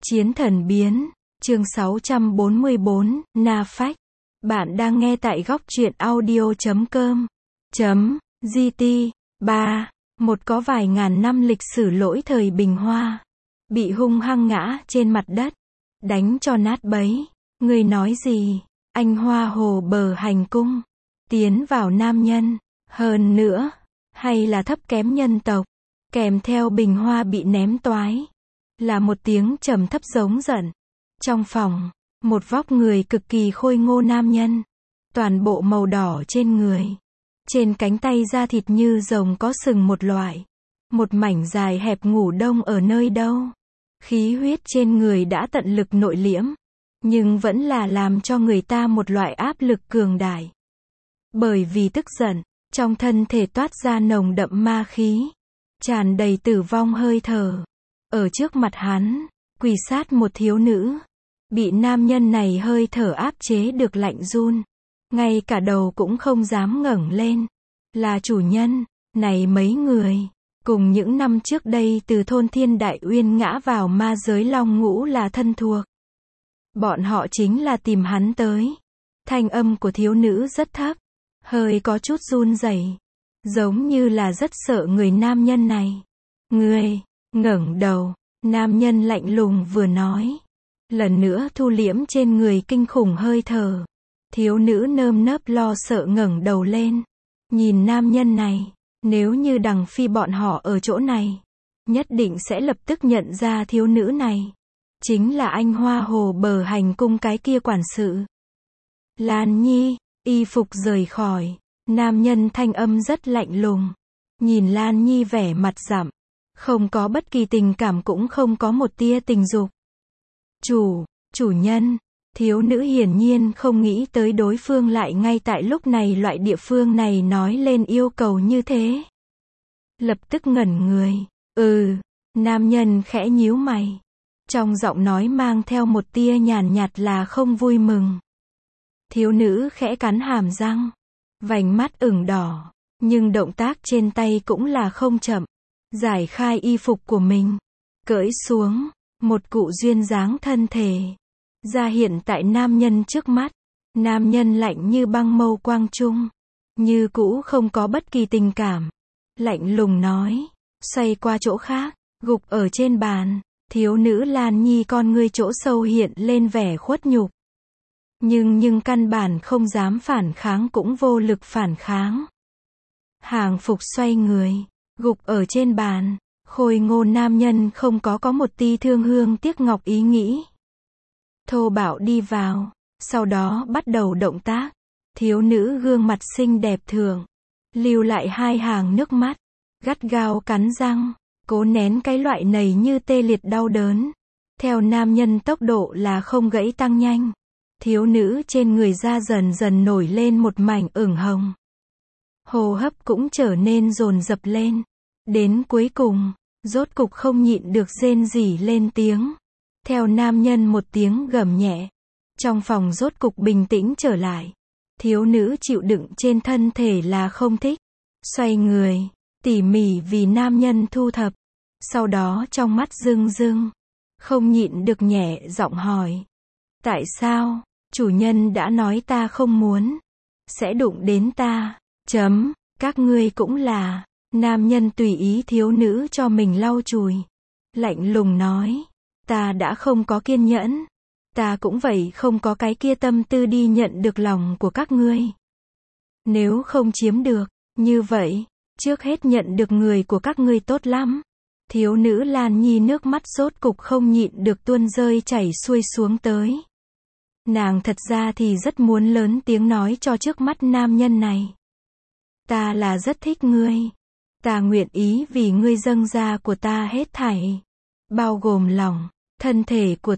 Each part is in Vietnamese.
Chiến thần biến, chương 644, Na Phách. Bạn đang nghe tại góc truyện audio.com. GT. 3. Một có vài ngàn năm lịch sử lỗi thời Bình Hoa. Bị hung hăng ngã trên mặt đất. Đánh cho nát bấy. Người nói gì? Anh Hoa Hồ bờ hành cung. Tiến vào nam nhân. Hơn nữa. Hay là thấp kém nhân tộc. Kèm theo Bình Hoa bị ném toái. Là một tiếng trầm thấp giống giận. Trong phòng, một vóc người cực kỳ khôi ngô nam nhân. Toàn bộ màu đỏ trên người. Trên cánh tay da thịt như rồng có sừng một loại. Một mảnh dài hẹp ngủ đông ở nơi đâu. Khí huyết trên người đã tận lực nội liễm. Nhưng vẫn là làm cho người ta một loại áp lực cường đại. Bởi vì tức giận, trong thân thể toát ra nồng đậm ma khí. Tràn đầy tử vong hơi thở. Ở trước mặt hắn, quỳ sát một thiếu nữ. Bị nam nhân này hơi thở áp chế được lạnh run. Ngay cả đầu cũng không dám ngẩng lên. Là chủ nhân, này mấy người. Cùng những năm trước đây từ thôn Thiên Đại Uyên ngã vào ma giới Long Ngũ là thân thuộc. Bọn họ chính là tìm hắn tới. Thanh âm của thiếu nữ rất thấp. Hơi có chút run rẩy. Giống như là rất sợ người nam nhân này. Ngươi, ngẩng đầu. Nam nhân lạnh lùng vừa nói. Lần nữa thu liễm trên người kinh khủng hơi thở. Thiếu nữ nơm nớp lo sợ ngẩng đầu lên. Nhìn nam nhân này. Nếu như Đằng Phi bọn họ ở chỗ này. Nhất định sẽ lập tức nhận ra thiếu nữ này. Chính là anh Hoa Hồ bờ hành cung cái kia quản sự. Lan Nhi, y phục rời khỏi. Nam nhân thanh âm rất lạnh lùng. Nhìn Lan Nhi vẻ mặt dặm. Không có bất kỳ tình cảm cũng không có một tia tình dục. Chủ nhân. Thiếu nữ hiển nhiên không nghĩ tới đối phương lại ngay tại lúc này loại địa phương này nói lên yêu cầu như thế. Lập tức ngẩn người. Nam nhân khẽ nhíu mày. Trong giọng nói mang theo một tia nhàn nhạt là không vui mừng. Thiếu nữ khẽ cắn hàm răng. Vành mắt ửng đỏ. Nhưng động tác trên tay cũng là không chậm. Giải khai y phục của mình. Cởi xuống. Một cụ duyên dáng thân thể. Ra hiện tại nam nhân trước mắt. Nam nhân lạnh như băng mâu quang trung. Như cũ không có bất kỳ tình cảm. Lạnh lùng nói. Xoay qua chỗ khác. Gục ở trên bàn. Thiếu nữ Lan Nhi con ngươi chỗ sâu hiện lên vẻ khuất nhục. Nhưng căn bản không dám phản kháng cũng vô lực phản kháng. Hàng phục xoay người. Gục ở trên bàn. Khôi ngô nam nhân không có một ti thương hương tiếc ngọc ý nghĩ. Thô bạo đi vào. Sau đó bắt đầu động tác. Thiếu nữ gương mặt xinh đẹp thường. Lưu lại hai hàng nước mắt. Gắt gao cắn răng. Cố nén cái loại này như tê liệt đau đớn. Theo nam nhân tốc độ là không gãy tăng nhanh. Thiếu nữ trên người da dần dần nổi lên một mảnh ửng hồng. Hô hấp cũng trở nên dồn dập lên. Đến cuối cùng, rốt cục không nhịn được rên rỉ lên tiếng. Theo nam nhân một tiếng gầm nhẹ. Trong phòng rốt cục bình tĩnh trở lại. Thiếu nữ chịu đựng trên thân thể là không thích. Xoay người, tỉ mỉ vì nam nhân thu thập. Sau đó trong mắt rưng rưng. Không nhịn được nhẹ giọng hỏi. Tại sao? Chủ nhân đã nói ta không muốn. Sẽ đụng đến ta. Các ngươi cũng là. Nam nhân tùy ý thiếu nữ cho mình lau chùi. Lạnh lùng nói. Ta đã không có kiên nhẫn. Ta cũng vậy không có cái kia tâm tư đi nhận được lòng của các ngươi. Nếu không chiếm được, như vậy, trước hết nhận được người của các ngươi tốt lắm. Thiếu nữ Lan Nhi nước mắt rốt cục không nhịn được tuôn rơi chảy xuôi xuống tới. Nàng thật ra thì rất muốn lớn tiếng nói cho trước mắt nam nhân này. Ta là rất thích ngươi. Ta nguyện ý vì ngươi dâng ra của ta hết thảy. Bao gồm lòng, thân thể của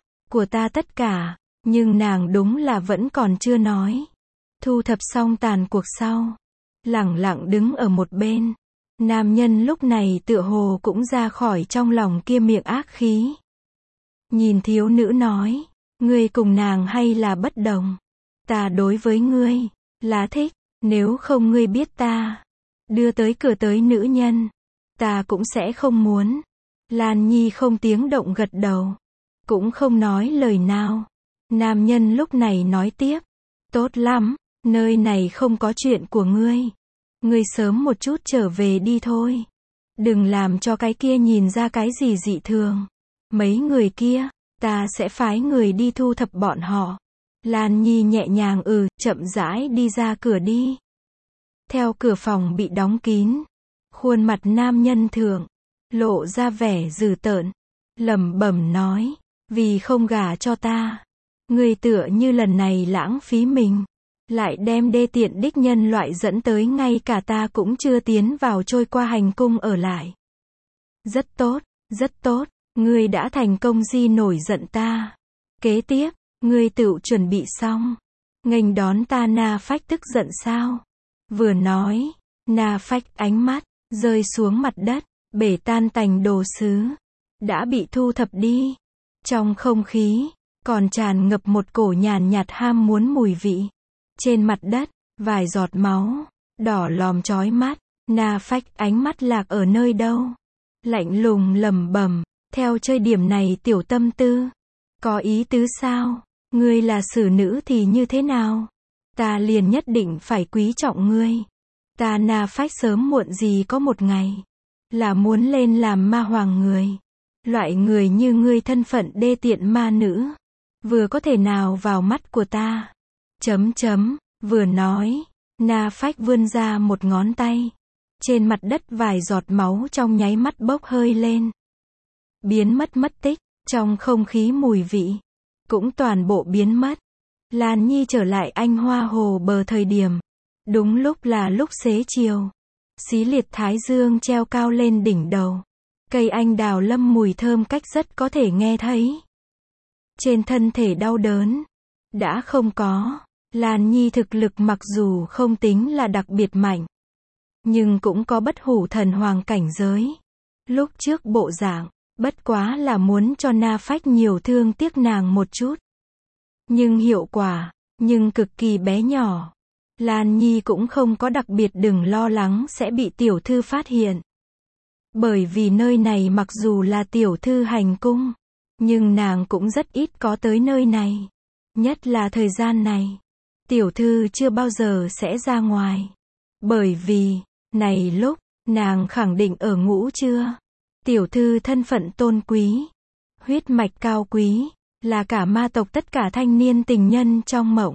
ta tất cả. Nhưng nàng đúng là vẫn còn chưa nói. Thu thập xong tàn cuộc sau. Lẳng lặng đứng ở một bên. Nam nhân lúc này tựa hồ cũng ra khỏi trong lòng kia miệng ác khí. Nhìn thiếu nữ nói. Ngươi cùng nàng hay là bất đồng? Ta đối với ngươi là thích. Nếu không ngươi biết ta đưa tới cửa tới nữ nhân. Ta cũng sẽ không muốn. Lan Nhi không tiếng động gật đầu. cũng không nói lời nào. Nam nhân lúc này nói tiếp, tốt lắm, nơi này không có chuyện của ngươi. Ngươi sớm một chút trở về đi thôi. Đừng làm cho cái kia nhìn ra cái gì dị thường. Mấy người kia, ta sẽ phái người đi thu thập bọn họ. Lan Nhi nhẹ nhàng chậm rãi đi ra cửa đi. Theo cửa phòng bị đóng kín, khuôn mặt nam nhân thượng lộ ra vẻ dữ tợn, lẩm bẩm nói, vì không gả cho ta, ngươi tựa như lần này lãng phí mình, lại đem đê tiện đích nhân loại dẫn tới ngay cả ta cũng chưa tiến vào trôi qua hành cung ở lại. Rất tốt, ngươi đã thành công di nổi giận ta. Kế tiếp, ngươi tự chuẩn bị xong, nghênh đón ta. Na Phách tức giận sao? Vừa nói, Na Phách ánh mắt rơi xuống mặt đất, bể tan tành đồ sứ đã bị thu thập đi. Trong không khí còn tràn ngập một cổ nhàn nhạt ham muốn mùi vị. Trên mặt đất, vài giọt máu đỏ lòm chói mắt. Na Phách ánh mắt lạc ở nơi đâu? Lạnh lùng lẩm bẩm, theo chơi điểm này tiểu tâm tư, có ý tứ sao? Ngươi là xử nữ thì như thế nào? Ta liền nhất định phải quý trọng ngươi. Ta Na Phách sớm muộn gì có một ngày là muốn lên làm ma hoàng người. Loại người như ngươi thân phận đê tiện ma nữ, vừa có thể nào vào mắt của ta. Vừa nói, Na Phách vươn ra một ngón tay. Trên mặt đất vài giọt máu trong nháy mắt bốc hơi lên, biến mất tích. Trong không khí mùi vị cũng toàn bộ biến mất. Lan Nhi trở lại Anh Hoa Hồ bờ thời điểm, đúng lúc là lúc xế chiều. Xí liệt thái dương treo cao lên đỉnh đầu. Cây anh đào lâm mùi thơm cách rất có thể nghe thấy. Trên thân thể đau đớn đã không có. Lan Nhi thực lực mặc dù không tính là đặc biệt mạnh, nhưng cũng có bất hủ thần hoàng cảnh giới. Lúc trước bộ dạng, bất quá là muốn cho Na Phách nhiều thương tiếc nàng một chút. Nhưng hiệu quả, cực kỳ bé nhỏ. Lan Nhi cũng không có đặc biệt đừng lo lắng sẽ bị tiểu thư phát hiện. Bởi vì nơi này mặc dù là tiểu thư hành cung, nhưng nàng cũng rất ít có tới nơi này. Nhất là thời gian này, tiểu thư chưa bao giờ sẽ ra ngoài. Bởi vì, này lúc, nàng khẳng định ở ngũ trưa. Tiểu thư thân phận tôn quý, huyết mạch cao quý, là cả ma tộc tất cả thanh niên tình nhân trong mộng.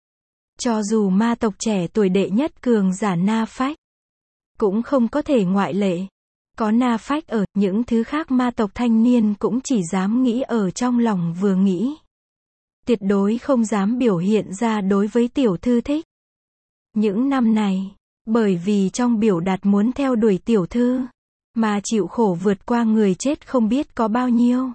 Cho dù ma tộc trẻ tuổi đệ nhất cường giả Na Phách, cũng không có thể ngoại lệ. Có Na Phách ở, những thứ khác ma tộc thanh niên cũng chỉ dám nghĩ ở trong lòng vừa nghĩ. Tuyệt đối không dám biểu hiện ra đối với tiểu thư thích. Những năm này, bởi vì trong biểu đạt muốn theo đuổi tiểu thư, mà chịu khổ vượt qua người chết không biết có bao nhiêu.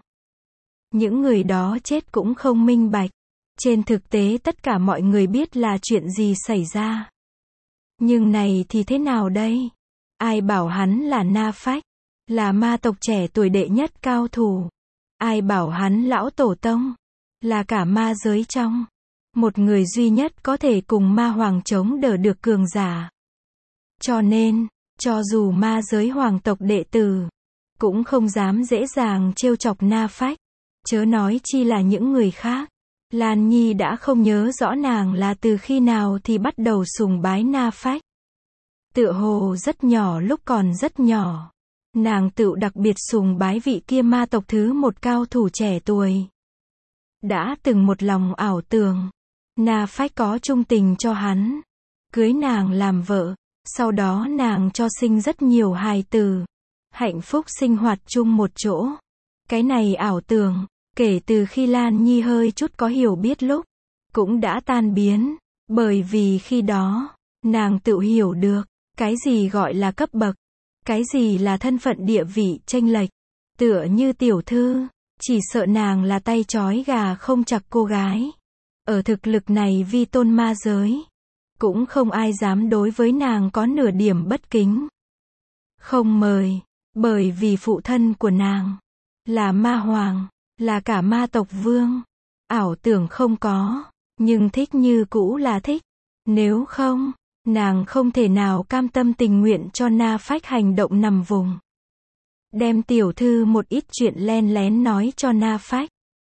Những người đó chết cũng không minh bạch. Trên thực tế tất cả mọi người biết là chuyện gì xảy ra. Nhưng này thì thế nào đây? Ai bảo hắn là Na Phách, là ma tộc trẻ tuổi đệ nhất cao thủ? Ai bảo hắn lão tổ tông, là cả ma giới trong, một người duy nhất có thể cùng ma hoàng chống đỡ được cường giả. Cho nên, cho dù ma giới hoàng tộc đệ tử, cũng không dám dễ dàng trêu chọc Na Phách. Chớ nói chi là những người khác. Lan Nhi đã không nhớ rõ nàng là từ khi nào thì bắt đầu sùng bái Na Phách. Tựa hồ rất nhỏ, lúc còn rất nhỏ, nàng tự đặc biệt sùng bái vị kia ma tộc thứ một cao thủ trẻ tuổi. Đã từng một lòng ảo tưởng Na Phách có trung tình cho hắn, cưới nàng làm vợ, sau đó nàng cho sinh rất nhiều hài tử, hạnh phúc sinh hoạt chung một chỗ. Cái này ảo tưởng, kể từ khi Lan Nhi hơi chút có hiểu biết lúc, cũng đã tan biến. Bởi vì khi đó, nàng tự hiểu được, cái gì gọi là cấp bậc, cái gì là thân phận địa vị chênh lệch. Tựa như tiểu thư, chỉ sợ nàng là tay trói gà không chặt cô gái. Ở thực lực này vi tôn ma giới, cũng không ai dám đối với nàng có nửa điểm bất kính. Không mời, bởi vì phụ thân của nàng là ma hoàng, là cả ma tộc vương. Ảo tưởng không có, nhưng thích như cũ là thích. Nếu không, nàng không thể nào cam tâm tình nguyện cho Na Phách hành động nằm vùng. Đem tiểu thư một ít chuyện len lén nói cho Na Phách.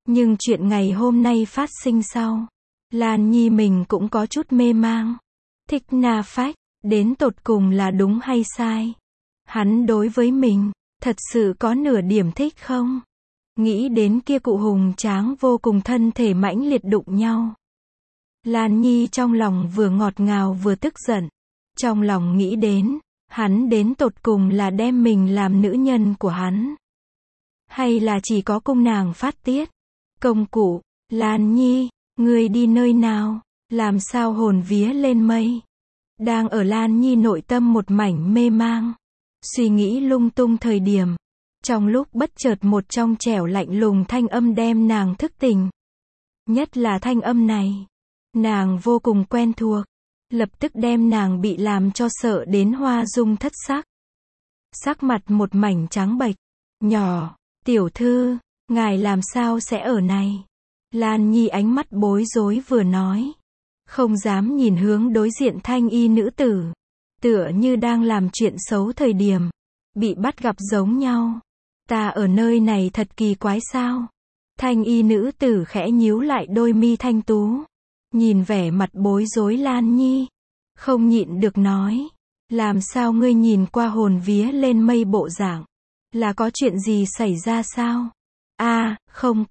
Nhưng chuyện ngày hôm nay phát sinh sau, Lan Nhi mình cũng có chút mê mang. Thích Na Phách, đến tột cùng là đúng hay sai? Hắn đối với mình, thật sự có nửa điểm thích không? Nghĩ đến kia cụ hùng tráng vô cùng thân thể mãnh liệt đụng nhau. Lan Nhi trong lòng vừa ngọt ngào vừa tức giận. Trong lòng nghĩ đến, hắn đến tột cùng là đem mình làm nữ nhân của hắn. Hay là chỉ có cung nàng phát tiết? Công cụ, Lan Nhi, ngươi đi nơi nào? Làm sao hồn vía lên mây? Đang ở Lan Nhi nội tâm một mảnh mê mang, suy nghĩ lung tung thời điểm. Trong lúc bất chợt một trong trẻo lạnh lùng thanh âm đem nàng thức tỉnh. Nhất là thanh âm này, nàng vô cùng quen thuộc, lập tức đem nàng bị làm cho sợ đến hoa dung thất sắc. Sắc mặt một mảnh trắng bệch, nhỏ, tiểu thư, ngài làm sao sẽ ở này? Lan Nhi ánh mắt bối rối vừa nói, không dám nhìn hướng đối diện thanh y nữ tử, tựa như đang làm chuyện xấu thời điểm, bị bắt gặp giống nhau. Ta ở nơi này thật kỳ quái sao? Thanh y nữ tử khẽ nhíu lại đôi mi thanh tú, nhìn vẻ mặt bối rối Lan Nhi, không nhịn được nói, làm sao ngươi nhìn qua hồn vía lên mây bộ dạng? Là có chuyện gì xảy ra sao? Không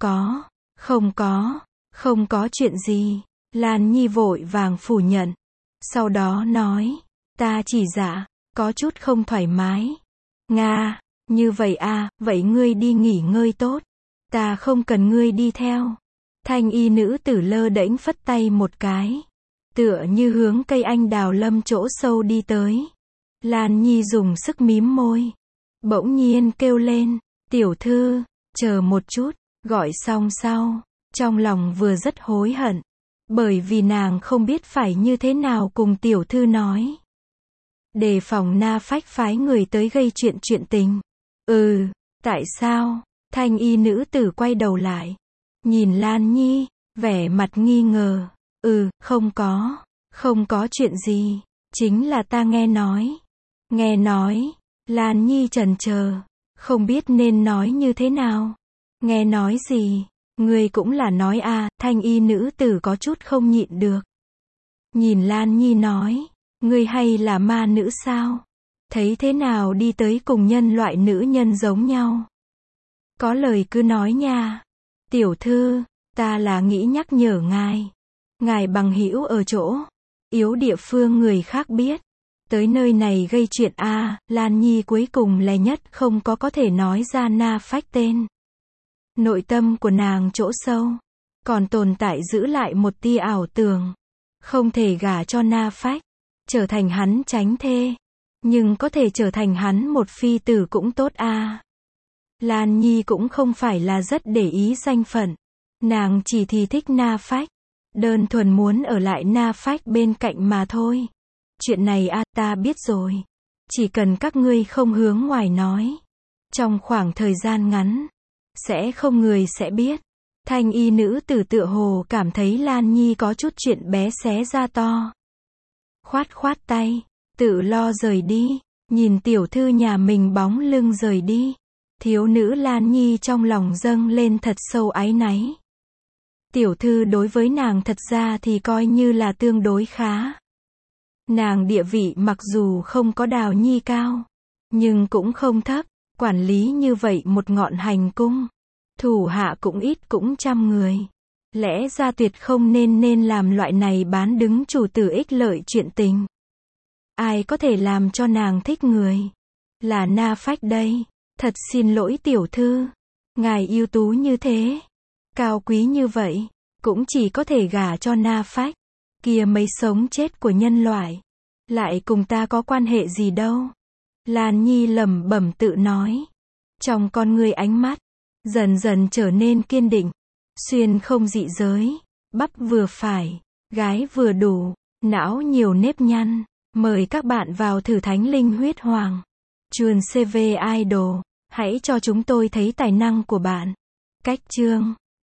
có chuyện gì. Lan Nhi vội vàng phủ nhận. Sau đó nói, ta chỉ có chút không thoải mái. Nga, như vậy vậy ngươi đi nghỉ ngơi tốt. Ta không cần ngươi đi theo. Thanh y nữ tử lơ đễnh phất tay một cái, tựa như hướng cây anh đào lâm chỗ sâu đi tới. Lan Nhi dùng sức mím môi, bỗng nhiên kêu lên, tiểu thư, chờ một chút, gọi xong sau, trong lòng vừa rất hối hận, bởi vì nàng không biết phải như thế nào cùng tiểu thư nói. Đề phòng Na Phách phái người tới gây chuyện tình. Tại sao? Thanh y nữ tử quay đầu lại, nhìn Lan Nhi, vẻ mặt nghi ngờ. Không có chuyện gì, chính là ta nghe nói. Lan Nhi chần chờ, không biết nên nói như thế nào. Nghe nói gì? Ngươi cũng là nói Thanh y nữ tử có chút không nhịn được. Nhìn Lan Nhi nói, ngươi hay là ma nữ sao? Thấy thế nào đi tới cùng nhân loại nữ nhân giống nhau? Có lời cứ nói nha. Tiểu thư, ta là nghĩ nhắc nhở ngài. Ngài bằng hữu ở chỗ yếu địa phương người khác biết. Tới nơi này gây chuyện Lan Nhi cuối cùng lẻ nhất không có thể nói ra Na Phách tên. Nội tâm của nàng chỗ sâu, còn tồn tại giữ lại một tia ảo tưởng. Không thể gả cho Na Phách, trở thành hắn chánh thê. Nhưng có thể trở thành hắn một phi tử cũng tốt Lan Nhi cũng không phải là rất để ý danh phận. Nàng chỉ thì thích Na Phách. Đơn thuần muốn ở lại Na Phách bên cạnh mà thôi. Chuyện này ta biết rồi. Chỉ cần các ngươi không hướng ngoài nói. Trong khoảng thời gian ngắn, sẽ không người sẽ biết. Thanh y nữ tử tựa hồ cảm thấy Lan Nhi có chút chuyện bé xé ra to. Khoát tay, tự lo rời đi. Nhìn tiểu thư nhà mình bóng lưng rời đi. Thiếu nữ Lan Nhi trong lòng dâng lên thật sâu áy náy. Tiểu thư đối với nàng thật ra thì coi như là tương đối khá. Nàng địa vị mặc dù không có Đào Nhi cao, nhưng cũng không thấp. Quản lý như vậy một ngọn hành cung, thủ hạ cũng ít cũng trăm người. Lẽ ra tuyệt không nên làm loại này bán đứng chủ tử ích lợi chuyện tình. Ai có thể làm cho nàng thích người? Là Na Phách đây. Thật xin lỗi tiểu thư. Ngài ưu tú như thế, cao quý như vậy, cũng chỉ có thể gả cho Na Phách. Kia mấy sống chết của nhân loại, lại cùng ta có quan hệ gì đâu. Lan Nhi lẩm bẩm tự nói. Trong con ngươi ánh mắt, dần dần trở nên kiên định. Xuyên không dị giới, bắp vừa phải, gái vừa đủ, não nhiều nếp nhăn. Mời các bạn vào thử Thánh Linh Huyết Hoàng. Chuồn CV Idol. Hãy cho chúng tôi thấy tài năng của bạn. Cách chương